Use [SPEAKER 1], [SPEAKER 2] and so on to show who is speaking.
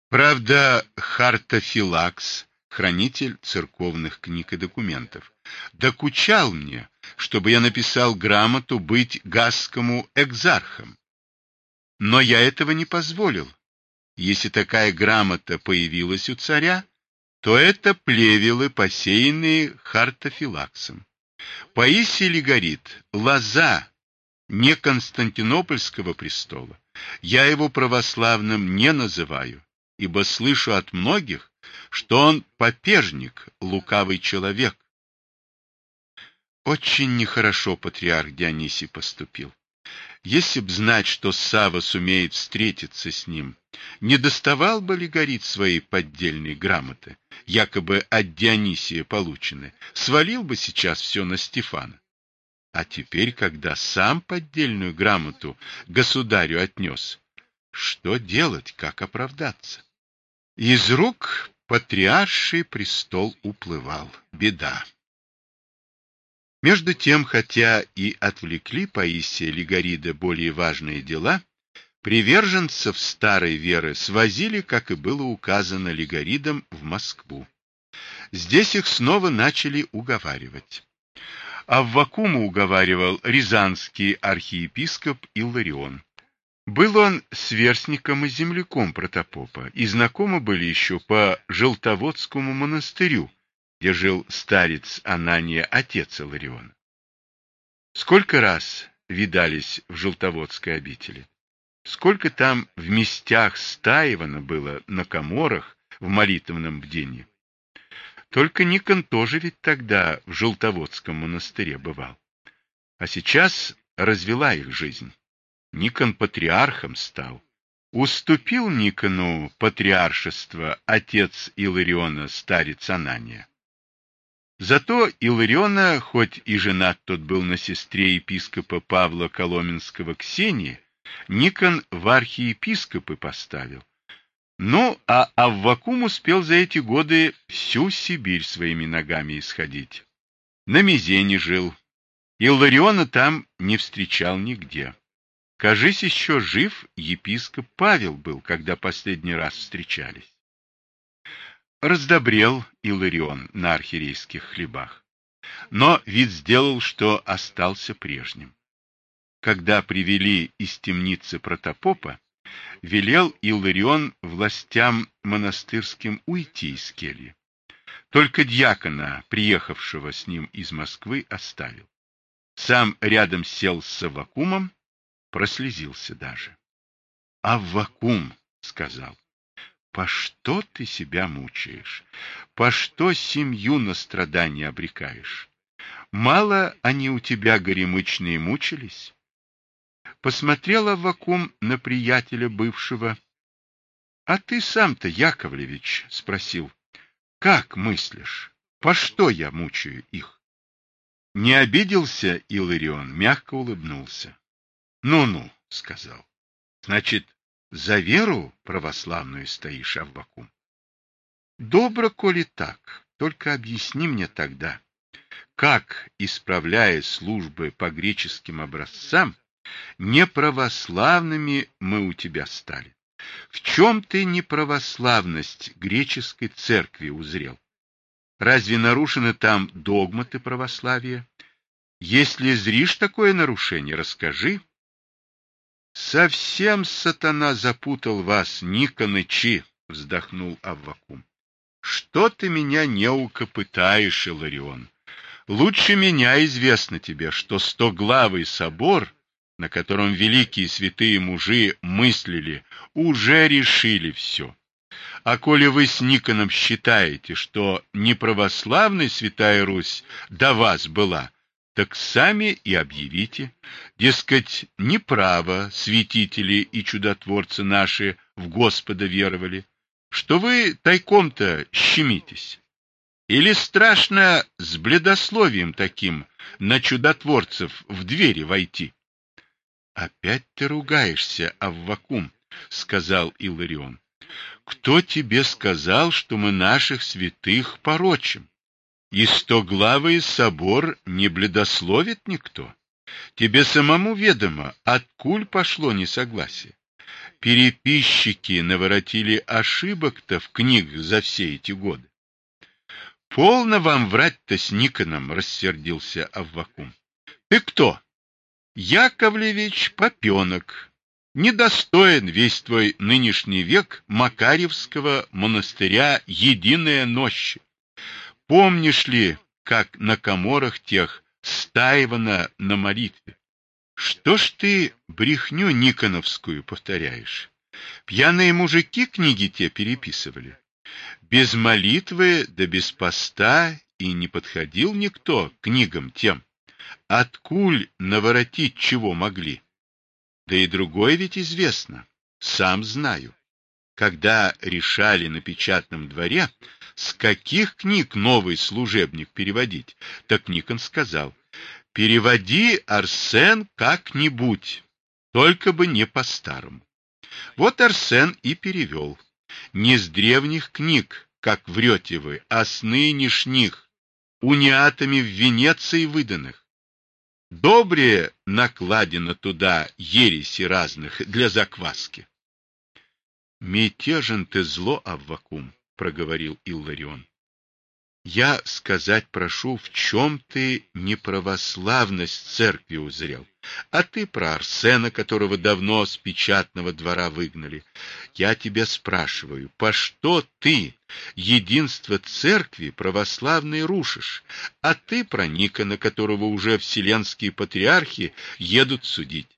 [SPEAKER 1] Правда, Хартофилакс, хранитель церковных книг и документов, докучал мне, чтобы я написал грамоту быть гасскому экзархом. Но я этого не позволил. Если такая грамота появилась у царя, то это плевелы, посеянные Хартофилаксом. Паисий Легорит, лоза не Константинопольского престола. Я его православным не называю, ибо слышу от многих, что он попежник, лукавый человек. Очень нехорошо патриарх Дионисий поступил. Если б знать, что Савва сумеет встретиться с ним, не доставал бы Легорит своей поддельной грамоты, якобы от Дионисия полученной, свалил бы сейчас все на Стефана. А теперь, когда сам поддельную грамоту государю отнес, что делать, как оправдаться? Из рук патриарший престол уплывал. Беда. Между тем, хотя и отвлекли Паисия Легорида более важные дела, приверженцев старой веры свозили, как и было указано Легоридом, в Москву. Здесь их снова начали уговаривать. Аввакума уговаривал рязанский архиепископ Илларион. Был он сверстником и земляком протопопа, и знакомы были еще по Желтоводскому монастырю, где жил старец Анания, отец Иллариона. Сколько раз видались в Желтоводской обители, сколько там в местях стаивано было на коморах в молитвенном бдении. Только Никон тоже ведь тогда в Желтоводском монастыре бывал. А сейчас развела их жизнь. Никон патриархом стал. Уступил Никону патриаршество отец Иллариона, старец Анания. Зато Иллариона, хоть и женат тот был на сестре епископа Павла Коломенского Ксении, Никон в архиепископы поставил. Ну, а Аввакум успел за эти годы всю Сибирь своими ногами исходить. На Мизене жил. Иллариона там не встречал нигде. Кажись, еще жив епископ Павел был, когда последний раз встречались. Раздобрел Илларион на архиерейских хлебах, но вид сделал, что остался прежним. Когда привели из темницы протопопа, велел Илларион властям монастырским уйти из кельи. Только дьякона, приехавшего с ним из Москвы, оставил. Сам рядом сел с Аввакумом, прослезился даже. — Аввакум, — сказал, — по что ты себя мучаешь? По что семью на страдания обрекаешь? Мало они у тебя, горемычные, мучились? Посмотрел Аввакум на приятеля бывшего. — А ты сам-то, Яковлевич, — спросил, — как мыслишь? По что я мучаю их? Не обиделся Илларион, мягко улыбнулся. Ну-ну, — сказал. — Значит, за веру православную стоишь, Аввакум? — Добро, коли так, только объясни мне тогда, как, исправляя службы по греческим образцам, неправославными мы у тебя стали. В чем ты неправославность греческой церкви узрел? Разве нарушены там догматы православия? Если зришь такое нарушение, расскажи. Совсем сатана запутал вас, Никонычи, вздохнул Аввакум. Что ты меня неуко пытаешь, Илларион? Лучше меня известно тебе, что стоглавый собор, на котором великие святые мужи мыслили, уже решили все. А коли вы с Никоном считаете, что неправославной Святая Русь до вас была, так сами и объявите, дескать, неправо святители и чудотворцы наши в Господа веровали, что вы тайком-то щемитесь. Или страшно с бледословием таким на чудотворцев в двери войти? — Опять ты ругаешься, Аввакум, — сказал Илларион. — Кто тебе сказал, что мы наших святых порочим? И стоглавый собор не бледословит никто. Тебе самому ведомо, откуль пошло несогласие. Переписчики наворотили ошибок-то в книгах за все эти годы. Полно вам врать-то с Никоном, рассердился Аввакум. Ты кто? Яковлевич Попенок. Недостоин весь твой нынешний век Макарьевского монастыря Единая Нощь. Помнишь ли, как на коморах тех стаивано на молитве? Что ж ты брехню никоновскую повторяешь? Пьяные мужики книги те переписывали. Без молитвы да без поста и не подходил никто к книгам тем. Откуль наворотить чего могли? Да и другое ведь известно. Сам знаю. Когда решали на печатном дворе, с каких книг новый служебник переводить, так Никон сказал: переводи, Арсен, как-нибудь, только бы не по-старому. Вот Арсен и перевел. Не с древних книг, как врете вы, а с нынешних, униатами в Венеции выданных. Добрее накладено туда ереси разных для закваски. Мятежен ты зло, Аввакум, проговорил Илларион. Я сказать прошу, в чем ты неправославность церкви узрел, а ты про Арсена, которого давно с печатного двора выгнали. Я тебя спрашиваю, по что ты единство церкви православной рушишь, а ты про Никона, которого уже вселенские патриархи едут судить?